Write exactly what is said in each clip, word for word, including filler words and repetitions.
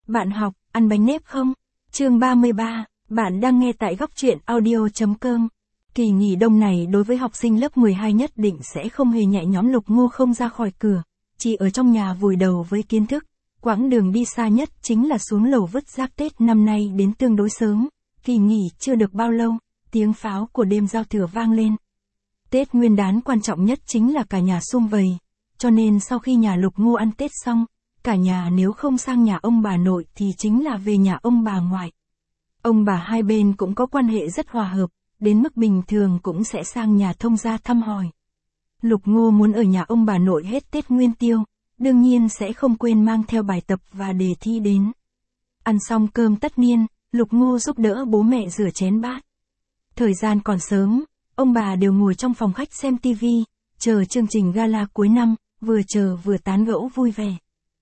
Bạn học, ăn bánh nếp không? Chương ba mươi ba, bạn đang nghe tại góc truyện audio.com. Kỳ nghỉ đông này đối với học sinh lớp mười hai nhất định sẽ không hề nhẹ nhõm. Lục Ngô không ra khỏi cửa, chỉ ở trong nhà vùi đầu với kiến thức. Quãng đường đi xa nhất chính là xuống lầu vứt rác. Tết năm nay đến tương đối sớm, kỳ nghỉ chưa được bao lâu, tiếng pháo của đêm giao thừa vang lên. Tết Nguyên đán quan trọng nhất chính là cả nhà sum vầy, cho nên sau khi nhà Lục Ngô ăn Tết xong, cả nhà nếu không sang nhà ông bà nội thì chính là về nhà ông bà ngoại. Ông bà hai bên cũng có quan hệ rất hòa hợp, đến mức bình thường cũng sẽ sang nhà thông gia thăm hỏi. Lục Ngô muốn ở nhà ông bà nội hết Tết Nguyên Tiêu, đương nhiên sẽ không quên mang theo bài tập và đề thi đến. Ăn xong cơm tất niên, Lục Ngô giúp đỡ bố mẹ rửa chén bát. Thời gian còn sớm, ông bà đều ngồi trong phòng khách xem tivi, chờ chương trình gala cuối năm, vừa chờ vừa tán gẫu vui vẻ.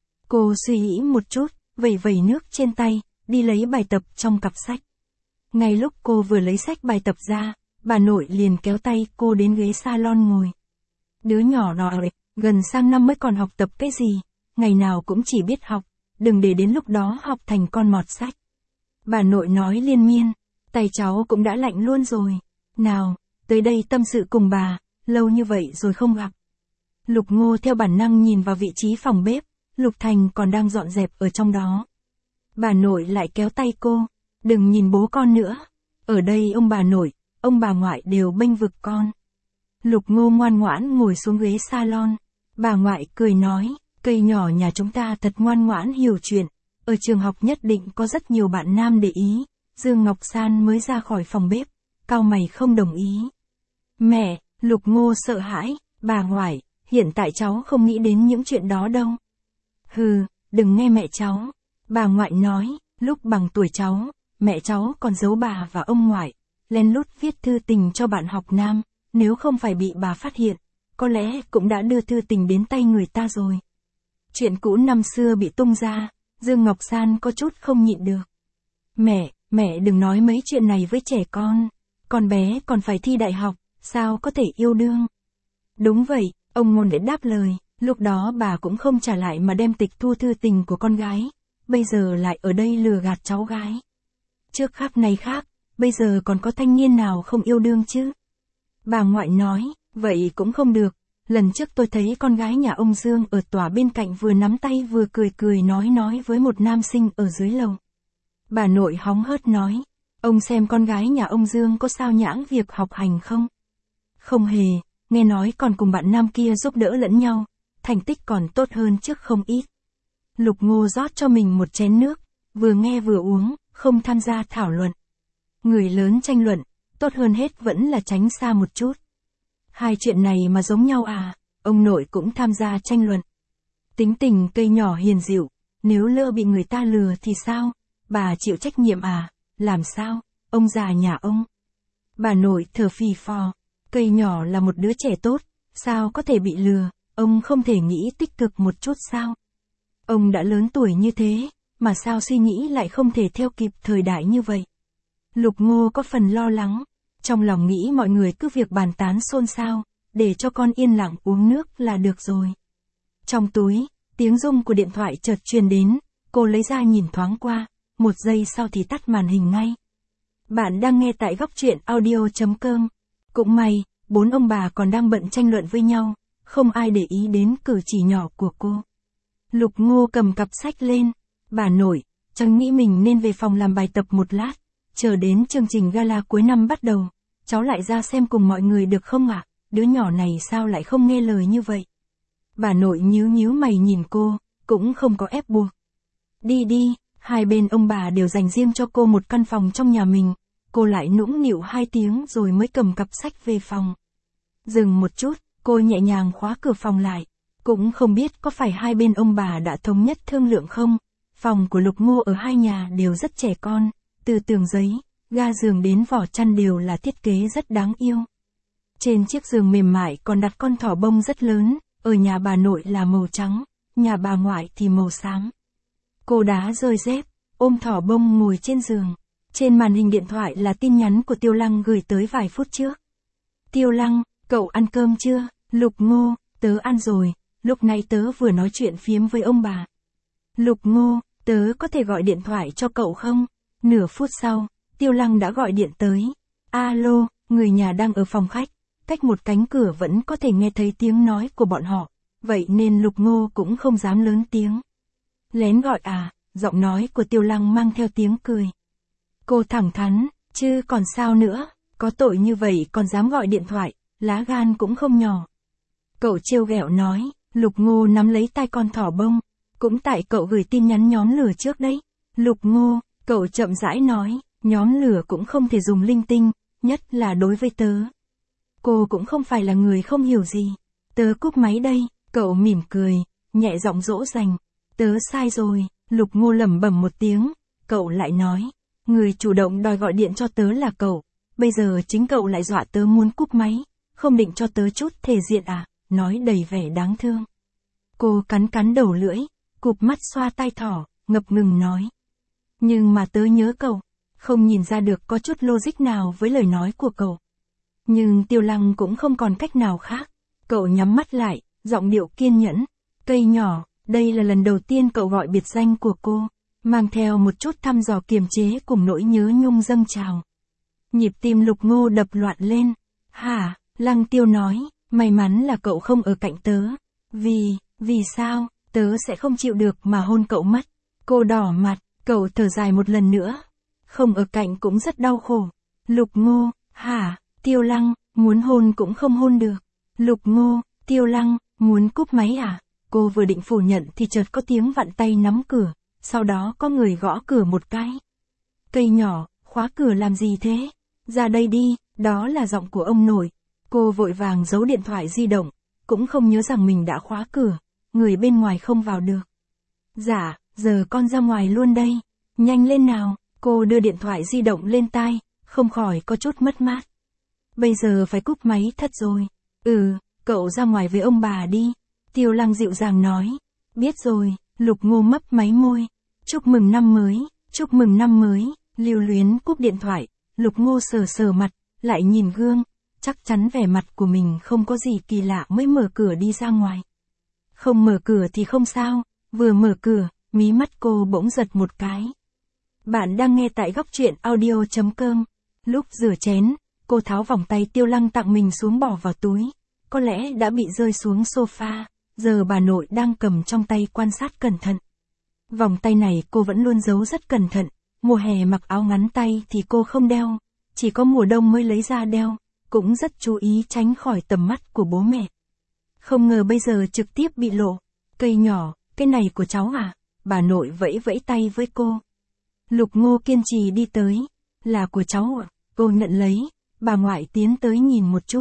Cô suy nghĩ một chút, vẩy vẩy nước trên tay, đi lấy bài tập trong cặp sách. Ngay lúc cô vừa lấy sách bài tập ra, bà nội liền kéo tay cô đến ghế salon ngồi. Đứa nhỏ nọ gần sang năm mới còn học tập cái gì, ngày nào cũng chỉ biết học, đừng để đến lúc đó học thành con mọt sách. Bà nội nói liên miên, tay cháu cũng đã lạnh luôn rồi. Nào, tới đây tâm sự cùng bà, lâu như vậy rồi không gặp. Lục Ngô theo bản năng nhìn vào vị trí phòng bếp, Lục Thành còn đang dọn dẹp ở trong đó. Bà nội lại kéo tay cô, đừng nhìn bố con nữa. Ở đây ông bà nội, ông bà ngoại đều bênh vực con. Lục Ngô ngoan ngoãn ngồi xuống ghế salon. Bà ngoại cười nói, cây nhỏ nhà chúng ta thật ngoan ngoãn hiểu chuyện. Ở trường học nhất định có rất nhiều bạn nam để ý. Dương Ngọc San mới ra khỏi phòng bếp, cau mày không đồng ý. Mẹ, Lục Ngô sợ hãi, bà ngoại, hiện tại cháu không nghĩ đến những chuyện đó đâu. Hừ, đừng nghe mẹ cháu. Bà ngoại nói, lúc bằng tuổi cháu, mẹ cháu còn giấu bà và ông ngoại, lén lút viết thư tình cho bạn học nam, nếu không phải bị bà phát hiện, có lẽ cũng đã đưa thư tình đến tay người ta rồi. Chuyện cũ năm xưa bị tung ra, Dương Ngọc San có chút không nhịn được. Mẹ, mẹ đừng nói mấy chuyện này với trẻ con, con bé còn phải thi đại học, sao có thể yêu đương. Đúng vậy, ông Ngôn để đáp lời, lúc đó bà cũng không trả lại mà đem tịch thu thư tình của con gái, bây giờ lại ở đây lừa gạt cháu gái. Trước khác này khác, bây giờ còn có thanh niên nào không yêu đương chứ? Bà ngoại nói, vậy cũng không được, lần trước tôi thấy con gái nhà ông Dương ở tòa bên cạnh vừa nắm tay vừa cười cười nói nói với một nam sinh ở dưới lầu. Bà nội hóng hớt nói, ông xem con gái nhà ông Dương có sao nhãng việc học hành không? Không hề, nghe nói còn cùng bạn nam kia giúp đỡ lẫn nhau, thành tích còn tốt hơn trước không ít. Lục Ngô rót cho mình một chén nước, vừa nghe vừa uống, không tham gia thảo luận. Người lớn tranh luận, tốt hơn hết vẫn là tránh xa một chút. Hai chuyện này mà giống nhau à, ông nội cũng tham gia tranh luận. Tính tình cây nhỏ hiền dịu, nếu lỡ bị người ta lừa thì sao, bà chịu trách nhiệm à, làm sao, ông già nhà ông. Bà nội thở phì phò, cây nhỏ là một đứa trẻ tốt, sao có thể bị lừa, ông không thể nghĩ tích cực một chút sao. Ông đã lớn tuổi như thế, mà sao suy nghĩ lại không thể theo kịp thời đại như vậy. Lục Ngô có phần lo lắng, trong lòng nghĩ mọi người cứ việc bàn tán xôn xao, để cho con yên lặng uống nước là được rồi. Trong túi, tiếng rung của điện thoại chợt truyền đến, cô lấy ra nhìn thoáng qua, một giây sau thì tắt màn hình ngay. Bạn đang nghe tại góc truyện audio.com. Cũng may, bốn ông bà còn đang bận tranh luận với nhau, không ai để ý đến cử chỉ nhỏ của cô. Lục Ngô cầm cặp sách lên, bà nội, cháu nghĩ mình nên về phòng làm bài tập một lát, chờ đến chương trình gala cuối năm bắt đầu, cháu lại ra xem cùng mọi người được không ạ? Đứa nhỏ này sao lại không nghe lời như vậy? Bà nội nhíu nhíu mày nhìn cô, cũng không có ép buộc. Đi đi, hai bên ông bà đều dành riêng cho cô một căn phòng trong nhà mình, cô lại nũng nịu hai tiếng rồi mới cầm cặp sách về phòng. Dừng một chút, cô nhẹ nhàng khóa cửa phòng lại, cũng không biết có phải hai bên ông bà đã thống nhất thương lượng không. Phòng của Lục Ngô ở hai nhà đều rất trẻ con, từ tường giấy, ga giường đến vỏ chăn đều là thiết kế rất đáng yêu. Trên chiếc giường mềm mại còn đặt con thỏ bông rất lớn, ở nhà bà nội là màu trắng, nhà bà ngoại thì màu xám. Cô đá rơi dép, ôm thỏ bông ngồi trên giường. Trên màn hình điện thoại là tin nhắn của Tiêu Lăng gửi tới vài phút trước. Tiêu Lăng, cậu ăn cơm chưa? Lục Ngô, tớ ăn rồi, lúc nãy tớ vừa nói chuyện phiếm với ông bà. Lục Ngô, Tớ có thể gọi điện thoại cho cậu không? Nửa phút sau, Tiêu Lăng đã gọi điện tới. Alo, người nhà đang ở phòng khách, cách một cánh cửa vẫn có thể nghe thấy tiếng nói của bọn họ, vậy nên Lục Ngô cũng không dám lớn tiếng. Lén gọi à, giọng nói của Tiêu Lăng mang theo tiếng cười. Cô thẳng thắn, chứ còn sao nữa, có tội như vậy còn dám gọi điện thoại, lá gan cũng không nhỏ. Cậu trêu ghẹo nói, Lục Ngô nắm lấy tay con thỏ bông, cũng tại cậu gửi tin nhắn nhóm lửa trước đấy. Lục Ngô, cậu chậm rãi nói, nhóm lửa cũng không thể dùng linh tinh, nhất là đối với tớ. Cô cũng không phải là người không hiểu gì. Tớ cúp máy đây, cậu mỉm cười, nhẹ giọng dỗ dành. Tớ sai rồi, Lục Ngô lẩm bẩm một tiếng, cậu lại nói, người chủ động đòi gọi điện cho tớ là cậu, bây giờ chính cậu lại dọa tớ muốn cúp máy, không định cho tớ chút thể diện à, nói đầy vẻ đáng thương. Cô cắn cắn đầu lưỡi, cụp mắt xoa tai thỏ, ngập ngừng nói. Nhưng mà tớ nhớ cậu, không nhìn ra được có chút logic nào với lời nói của cậu. Nhưng Tiêu Lăng cũng không còn cách nào khác. Cậu nhắm mắt lại, giọng điệu kiên nhẫn. Cây nhỏ, đây là lần đầu tiên cậu gọi biệt danh của cô, mang theo một chút thăm dò kiềm chế cùng nỗi nhớ nhung dâng trào. Nhịp tim Lục Ngô đập loạn lên. Hả, Lăng Tiêu nói, may mắn là cậu không ở cạnh tớ. Vì, vì sao, tớ sẽ không chịu được mà hôn cậu mất. Cô đỏ mặt, cậu thở dài một lần nữa. Không ở cạnh cũng rất đau khổ. Lục Ngô, hả, Tiêu Lăng, muốn hôn cũng không hôn được. Lục Ngô, Tiêu Lăng, muốn cúp máy à? Cô vừa định phủ nhận thì chợt có tiếng vặn tay nắm cửa, sau đó có người gõ cửa một cái. Cây nhỏ, khóa cửa làm gì thế? Ra đây đi, đó là giọng của ông nội. Cô vội vàng giấu điện thoại di động, cũng không nhớ rằng mình đã khóa cửa, người bên ngoài không vào được. Dạ, giờ con ra ngoài luôn đây. Nhanh lên nào, cô đưa điện thoại di động lên tai, không khỏi có chút mất mát. Bây giờ phải cúp máy thật rồi. Ừ, cậu ra ngoài với ông bà đi. Tiêu Lăng dịu dàng nói. Biết rồi, Lục Ngô mấp máy môi. Chúc mừng năm mới, chúc mừng năm mới. Lưu luyến cúp điện thoại, Lục Ngô sờ sờ mặt, lại nhìn gương. Chắc chắn vẻ mặt của mình không có gì kỳ lạ mới mở cửa đi ra ngoài. Không mở cửa thì không sao, vừa mở cửa, mí mắt cô bỗng giật một cái. Bạn đang nghe tại góc truyện audio chấm com. Lúc rửa chén, cô tháo vòng tay Tiêu Lăng tặng mình xuống bỏ vào túi. Có lẽ đã bị rơi xuống sofa, giờ bà nội đang cầm trong tay quan sát cẩn thận. Vòng tay này cô vẫn luôn giấu rất cẩn thận, mùa hè mặc áo ngắn tay thì cô không đeo, chỉ có mùa đông mới lấy ra đeo, cũng rất chú ý tránh khỏi tầm mắt của bố mẹ. Không ngờ bây giờ trực tiếp bị lộ. Cây nhỏ, cái này của cháu à? Bà nội vẫy vẫy tay với cô. Lục Ngô kiên trì đi tới. Là của cháu à? Cô nhận lấy, bà ngoại tiến tới nhìn một chút.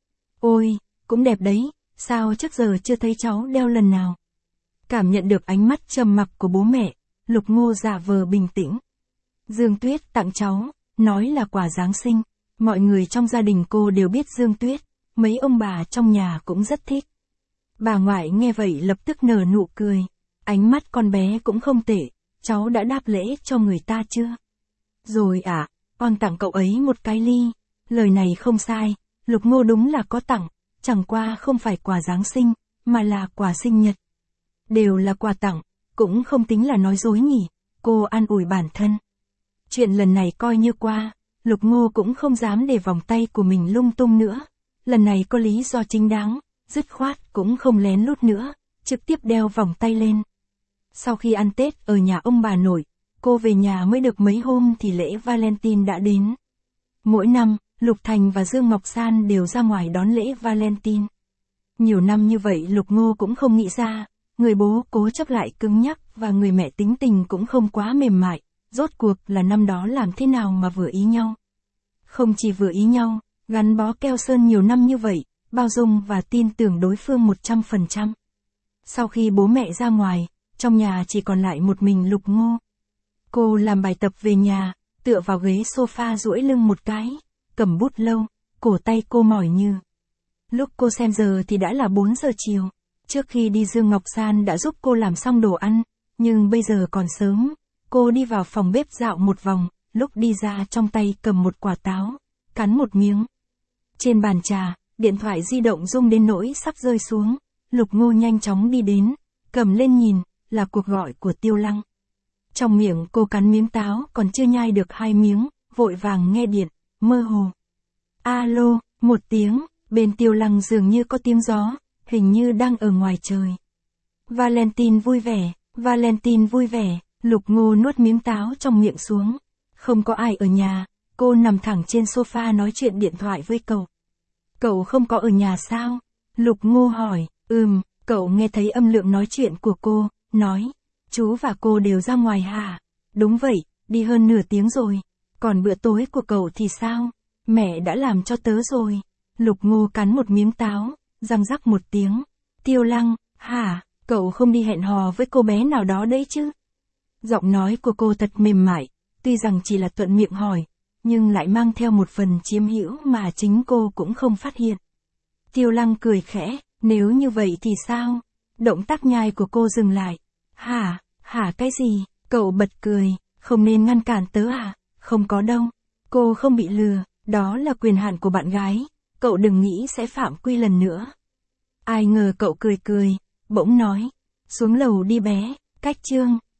Ôi, cũng đẹp đấy, sao trước giờ chưa thấy cháu đeo lần nào? Cảm nhận được ánh mắt trầm mặc của bố mẹ, Lục Ngô giả vờ bình tĩnh. Dương Tuyết tặng cháu, nói là quà Giáng sinh. Mọi người trong gia đình cô đều biết Dương Tuyết, mấy ông bà trong nhà cũng rất thích. Bà ngoại nghe vậy lập tức nở nụ cười. Ánh mắt con bé cũng không tệ, cháu đã đáp lễ cho người ta chưa? Rồi ạ, à, con tặng cậu ấy một cái ly. Lời này không sai, Lục Ngô đúng là có tặng, chẳng qua không phải quà Giáng sinh, mà là quà sinh nhật. Đều là quà tặng, cũng không tính là nói dối nhỉ, cô an ủi bản thân. Chuyện lần này coi như qua, Lục Ngô cũng không dám để vòng tay của mình lung tung nữa. Lần này có lý do chính đáng, dứt khoát cũng không lén lút nữa, trực tiếp đeo vòng tay lên. Sau khi ăn Tết ở nhà ông bà nội, cô về nhà mới được mấy hôm thì lễ Valentine đã đến. Mỗi năm, Lục Thành và Dương Ngọc San đều ra ngoài đón lễ Valentine. Nhiều năm như vậy Lục Ngô cũng không nghĩ ra, người bố cố chấp lại cứng nhắc và người mẹ tính tình cũng không quá mềm mại, rốt cuộc là năm đó làm thế nào mà vừa ý nhau. Không chỉ vừa ý nhau, gắn bó keo sơn nhiều năm như vậy, bao dung và tin tưởng đối phương một trăm phần trăm. Sau khi bố mẹ ra ngoài, trong nhà chỉ còn lại một mình Lục Ngô. Cô làm bài tập về nhà, tựa vào ghế sofa duỗi lưng một cái, cầm bút lâu, cổ tay cô mỏi như. Lúc cô xem giờ thì đã là bốn giờ chiều. Trước khi đi Dương Ngọc San đã giúp cô làm xong đồ ăn, nhưng bây giờ còn sớm. Cô đi vào phòng bếp dạo một vòng, lúc đi ra trong tay cầm một quả táo, cắn một miếng. Trên bàn trà, điện thoại di động rung đến nỗi sắp rơi xuống. Lục Ngô nhanh chóng đi đến, cầm lên nhìn, là cuộc gọi của Tiêu Lăng. Trong miệng cô cắn miếng táo còn chưa nhai được hai miếng, vội vàng nghe điện, mơ hồ. Alo, một tiếng, bên Tiêu Lăng dường như có tiếng gió, hình như đang ở ngoài trời. Valentine vui vẻ, Valentine vui vẻ, Lục Ngô nuốt miếng táo trong miệng xuống. Không có ai ở nhà, cô nằm thẳng trên sofa nói chuyện điện thoại với cậu. Cậu không có ở nhà sao? Lục Ngô hỏi, ừm, cậu nghe thấy âm lượng nói chuyện của cô, nói, chú và cô đều ra ngoài hả? Đúng vậy, đi hơn nửa tiếng rồi. Còn bữa tối của cậu thì sao? Mẹ đã làm cho tớ rồi. Lục Ngô cắn một miếng táo, răng rắc một tiếng. Tiêu Lăng, hả, cậu không đi hẹn hò với cô bé nào đó đấy chứ? Giọng nói của cô thật mềm mại, tuy rằng chỉ là thuận miệng hỏi, nhưng lại mang theo một phần chiếm hữu mà chính cô cũng không phát hiện. Tiêu Lăng cười khẽ, nếu như vậy thì sao? Động tác nhai của cô dừng lại. Hả, hả cái gì? Cậu bật cười, không nên ngăn cản tớ à? Không có đâu. Cô không bị lừa, đó là quyền hạn của bạn gái. Cậu đừng nghĩ sẽ phạm quy lần nữa. Ai ngờ cậu cười cười, bỗng nói. Xuống lầu đi bé, cách chương.